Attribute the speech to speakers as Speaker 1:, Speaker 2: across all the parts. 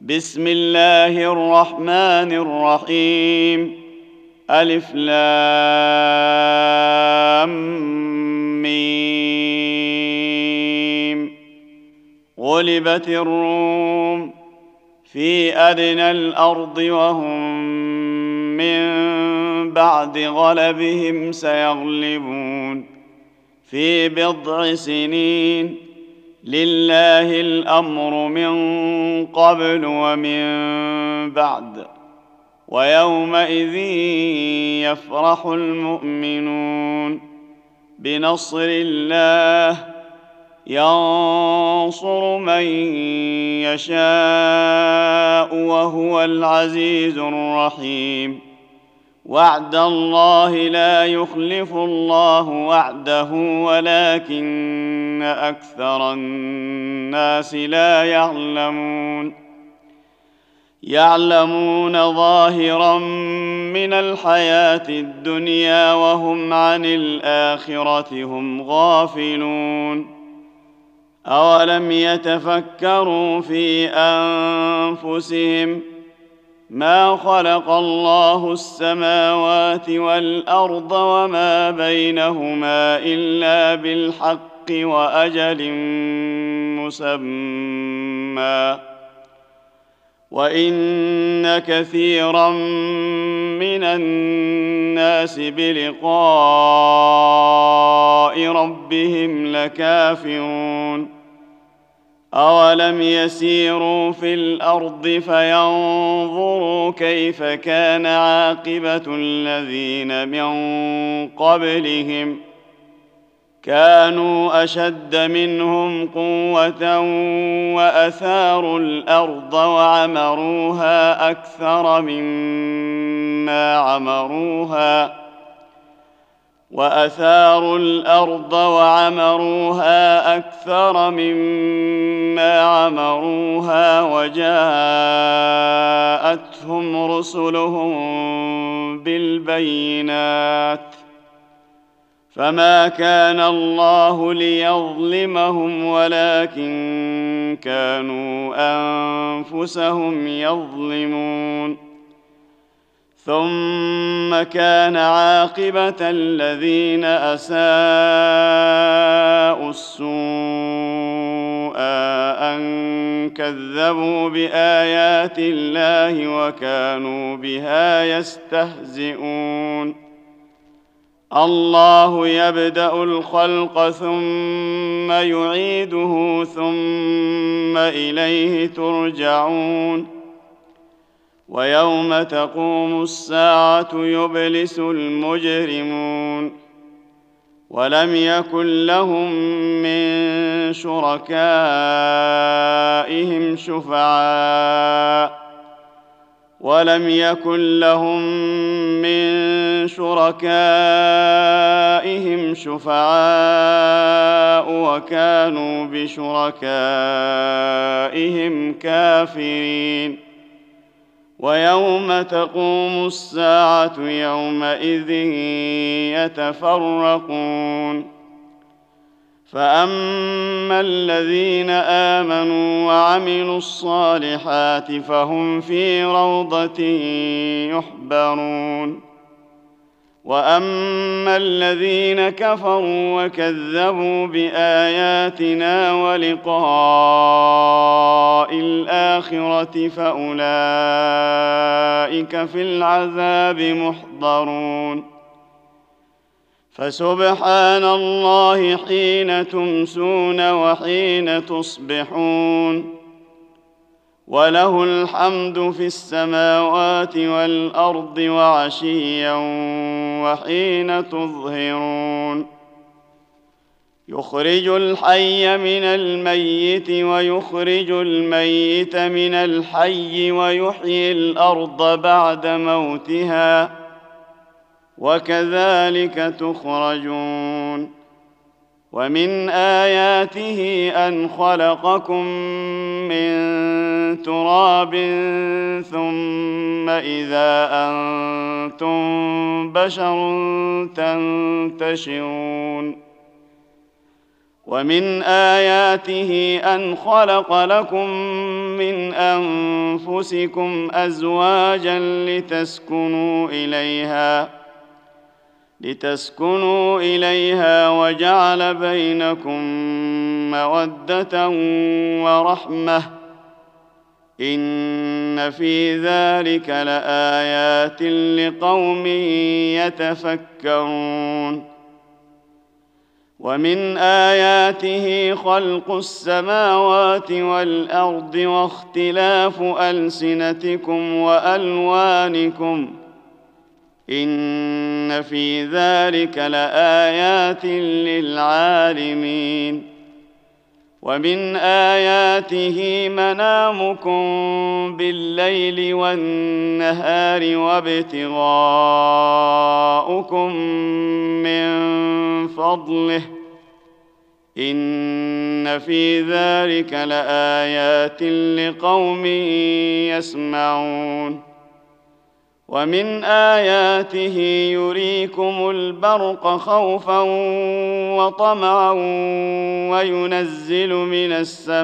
Speaker 1: بسم الله الرحمن الرحيم. ألف لام ميم. غلبت الروم في أدنى الأرض وهم من بعد غلبهم سيغلبون في بضع سنين. لله الأمر من قبل ومن بعد، ويومئذ يفرح المؤمنون بنصر الله ينصر من يشاء وهو العزيز الرحيم. وعد الله لا يخلف الله وعده ولكن أكثر الناس لا يعلمون ظاهرا من الحياة الدنيا وهم عن الآخرة هم غافلون. أولم يتفكروا في أنفسهم ما خلق الله السماوات والأرض وما بينهما إلا بالحق وأجل مسمى، وإن كثيرا من الناس بلقاء ربهم لكافرون. أولم يسيروا في الأرض فينظروا كيف كان عاقبة الذين من قبلهم كانوا أشد منهم قوة وأثاروا الأرض وعمروها أكثر مما عمروها وجاءتهم رسلهم بالبينات فما كان الله ليظلمهم ولكن كانوا أنفسهم يظلمون. ثم كان عاقبة الذين أساءوا السوء أن كذبوا بآيات الله وكانوا بها يستهزئون. الله يبدأ الخلق ثم يعيده ثم إليه ترجعون. ويوم تقوم الساعة يبلس المجرمون ولم يكن لهم من شركائهم شفعاء وكانوا بشركائهم كافرين. ويوم تقوم الساعة يومئذ يتفرقون. فأما الذين آمنوا وعملوا الصالحات فهم في روضة يحبرون. وأما الذين كفروا وكذبوا بآياتنا ولقاء الآخرة فأولئك في العذاب محضرون. فسبحان الله حين تمسون وحين تصبحون، وله الحمد في السماوات والأرض وعشيا وحين تظهرون. يخرج الحي من الميت ويخرج الميت من الحي ويحيي الأرض بعد موتها وكذلك تخرجون. ومن آياته أن خلقكم من تراب ثم إذا أنتم بشر تنتشرون. ومن آياته أن خلق لكم من أنفسكم أزواجا لتسكنوا إليها وجعل بينكم مودة ورحمة إن في ذلك لآيات لقوم يتفكرون ومن آياته خلق السماوات والأرض واختلاف ألسنتكم وألوانكم إن في ذلك لآيات للعالمين ومن آياته منامكم بالليل والنهار وابتغاؤكم من فضله إن في ذلك لآيات لقوم يسمعون ومن آياته يريكم البرق خوفا وطمعا وينزل من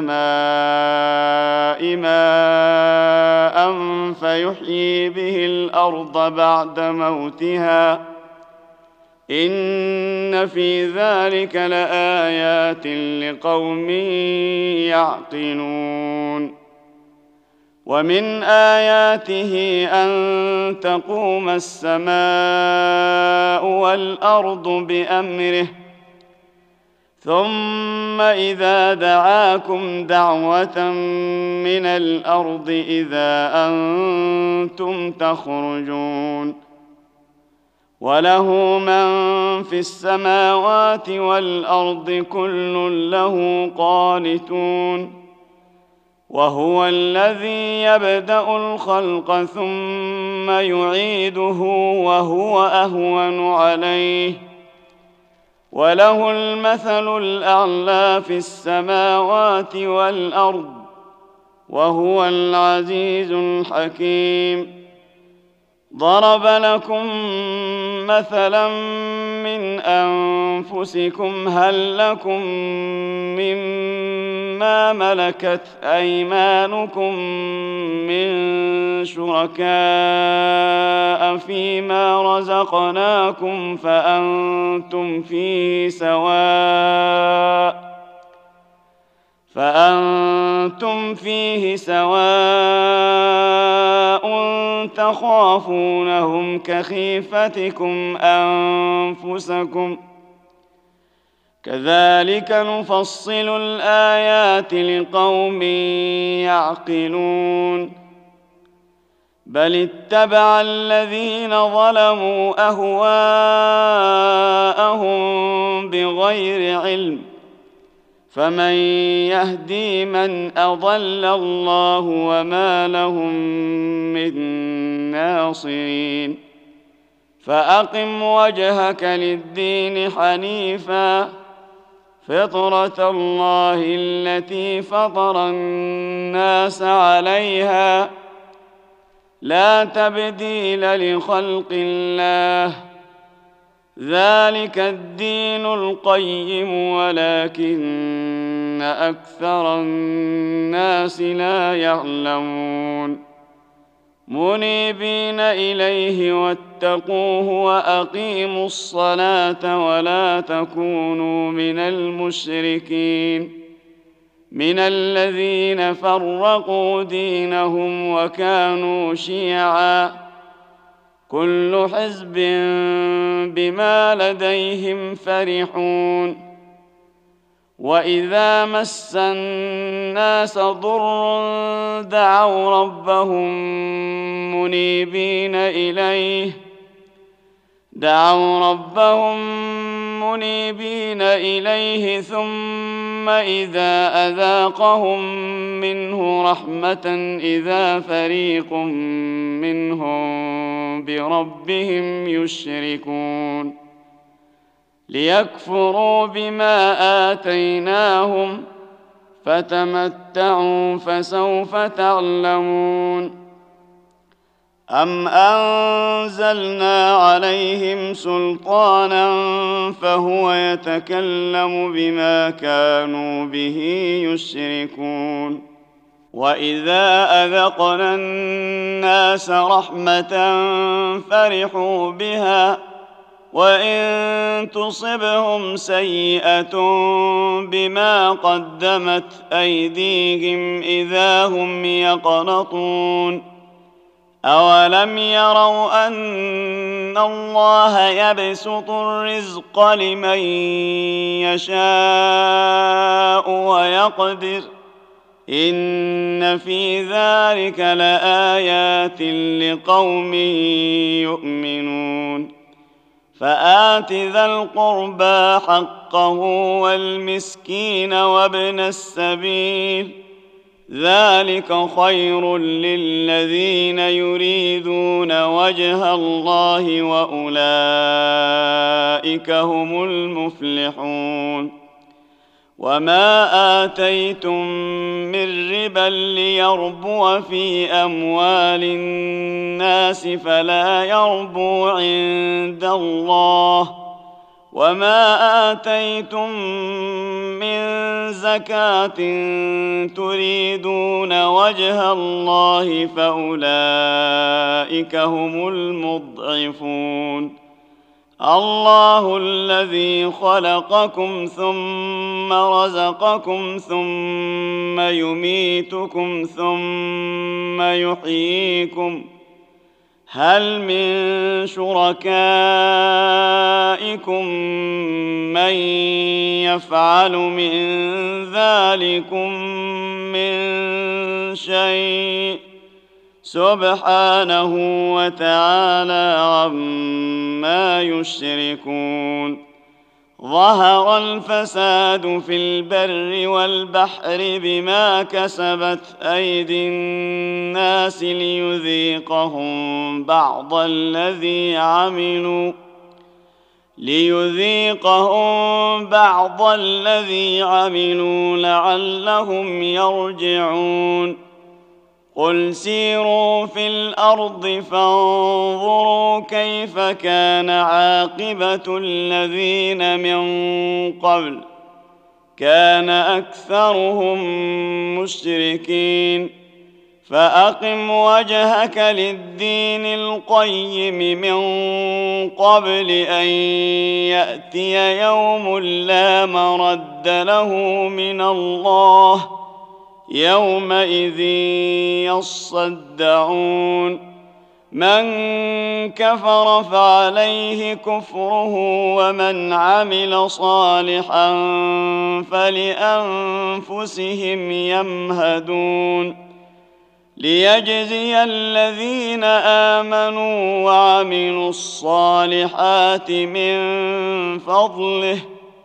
Speaker 1: السماء ماء فيحيي به الأرض بعد موتها إن في ذلك لآيات لقوم يعقلون ومن آياته أن تقوم السماء والأرض بأمره ثم إذا دعاكم دعوة من الأرض إذا أنتم تخرجون وله من في السماوات والأرض كل له قانتون وهو الذي يبدأ الخلق ثم يعيده وهو أهون عليه وله المثل الأعلى في السماوات والأرض وهو العزيز الحكيم ضرب لكم مثلا من أنفسكم هل لكم مما ملكت أيمانكم من شركاء فيما رزقناكم فأنتم فيه سواء تخافونهم كخيفتكم أنفسكم كذلك نفصل الآيات لقوم يعقلون بل اتبع الذين ظلموا أهواءهم بغير علم فمن يهدي من أضل الله وما لهم من ناصرين فأقم وجهك للدين حنيفا فطرة الله التي فطر الناس عليها لا تبديل لخلق الله ذلك الدين القيم ولكن أكثر الناس لا يعلمون منيبين إليه واتقوه وأقيموا الصلاة ولا تكونوا من المشركين من الذين فرقوا دينهم وكانوا شيعا كل حزب بما لديهم فرحون وإذا مس الناس ضر دعوا ربهم منيبين إليه ثم إذا أذاقهم منه رحمة إذا فريق منهم بربهم يشركون ليكفروا بما آتيناهم فتمتعوا فسوف تعلمون أم أنزلنا عليهم سلطانا فهو يتكلم بما كانوا به يشركون وإذا أذقنا الناس رحمة فرحوا بها وإن تصبهم سيئة بما قدمت أيديهم إذا هم يقنطون أولم يروا أن الله يبسط الرزق لمن يشاء ويقدر إن في ذلك لآيات لقوم يؤمنون فآت ذا القربى حقه والمسكين وابن السبيل ذلك خير للذين يريدون وجه الله وأولئك هم المفلحون وما آتيتم من ربا ليربو في أموال الناس فلا يربو عند الله وما آتيتم من زكاة تريدون وجه الله فأولئك هم المضعفون الله الذي خلقكم ثم رزقكم ثم يميتكم ثم يحييكم هل من شركائكم من يفعل من ذلكم من شيء سبحانه وتعالى عما يشركون ظهر الفساد في البر والبحر بما كسبت أيدي الناس ليذيقهم بعض الذي عملوا لعلهم يرجعون قل سيروا في الأرض فانظروا كيف كان عاقبة الذين من قبل كان أكثرهم مشركين فأقم وجهك للدين القيم من قبل أن يأتي يوم لا مرد له من الله يومئذ يصدعون من كفر فعليه كفره ومن عمل صالحا فلأنفسهم يمهدون ليجزي الذين آمنوا وعملوا الصالحات من فضله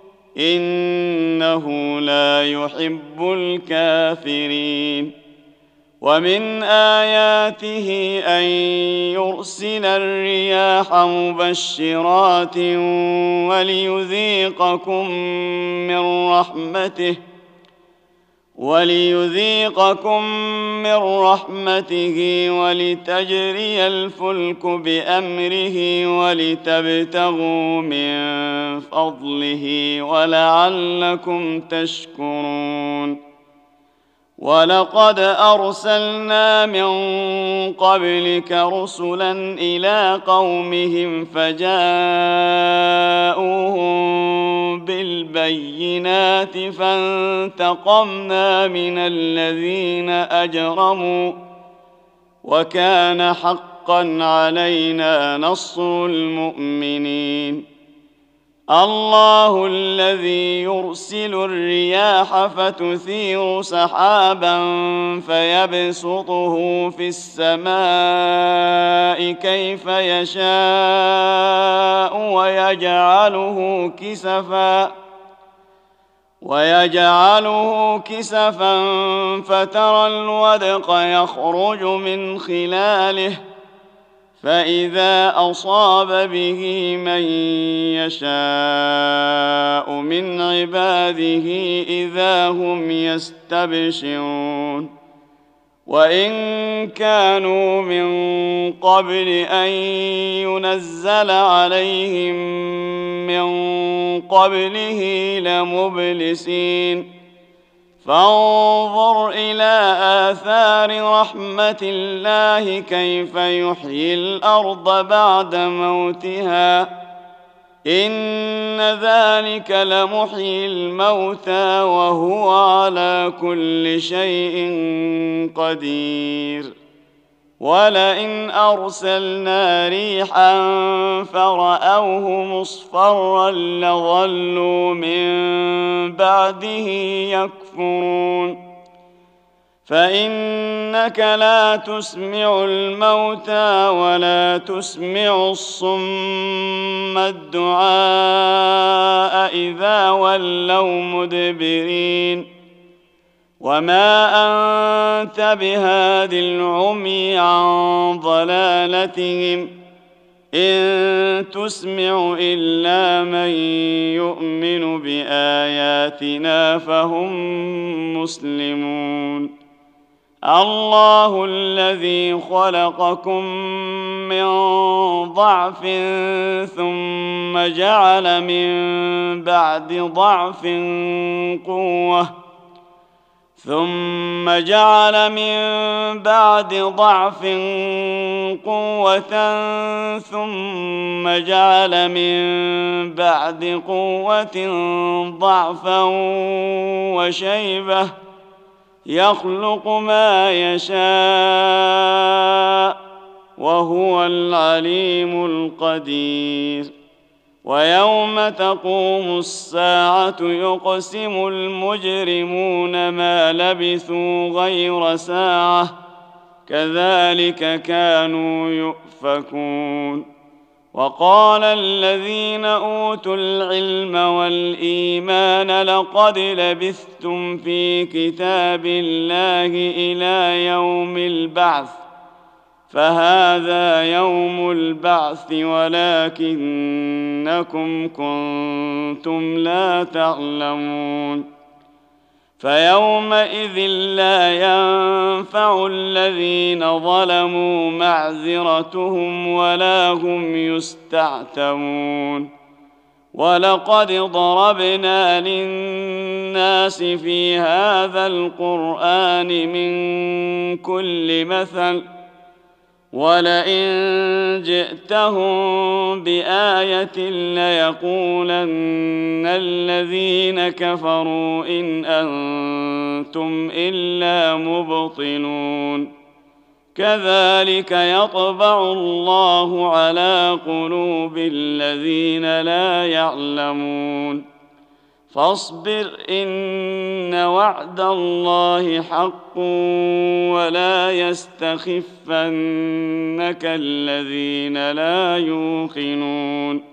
Speaker 1: إنه لا يحب الكافرين ومن آياته أن يرسل الرياح مبشرات وليذيقكم من رحمته ولتجري الفلك بأمره ولتبتغوا من فضله ولعلكم تشكرون ولقد أرسلنا من قبلك رسلا إلى قومهم فجاءوهم بالبينات فانتقمنا من الذين أجرموا وكان حقا علينا نصر المؤمنين الله الذي يرسل الرياح فتثير سحابا فيبسطه في السماء كيف يشاء ويجعله كسفا فترى الودق يخرج من خلاله فإذا أصاب به من يشاء من عباده إذا هم يستبشرون وإن كانوا من قبل أن ينزل عليهم من قبله لمبلسين فانظر إلى آثار رحمة الله كيف يحيي الأرض بعد موتها إن ذلك لمحيي الموتى وهو على كل شيء قدير ولئن أرسلنا ريحا فرأوه مصفرا لظلوا من بعده يكفرون فإنك لا تسمع الموتى ولا تسمع الصم الدعاء إذا ولوا مدبرين وما أنت بهاد العمي عن ضلالتهم إن تسمع إلا من يؤمن بآياتنا فهم مسلمون الله الذي خلقكم من ضعف ثم جعل من بعد ضعف قوة ثم جعل من بعد ضعف قوة ثم جعل من بعد قوة ضعفا وشيبة يخلق ما يشاء وهو العليم القدير ويوم تقوم الساعة يقسم المجرمون ما لبثوا غير ساعة كذلك كانوا يؤفكون وقال الذين أوتوا العلم والإيمان لقد لبثتم في كتاب الله إلى يوم البعث فهذا يوم البعث ولكنكم كنتم لا تعلمون فيومئذ لا ينفع الذين ظلموا معذرتهم ولا هم يستعتبون ولقد ضربنا للناس في هذا القرآن من كل مثل ولئن جئتهم بآية ليقولن الذين كفروا إن أنتم إلا مبطلون كذلك يطبع الله على قلوب الذين لا يعلمون فاصبر إن وعد الله حق ولا يستخفنك الذين لا يوقنون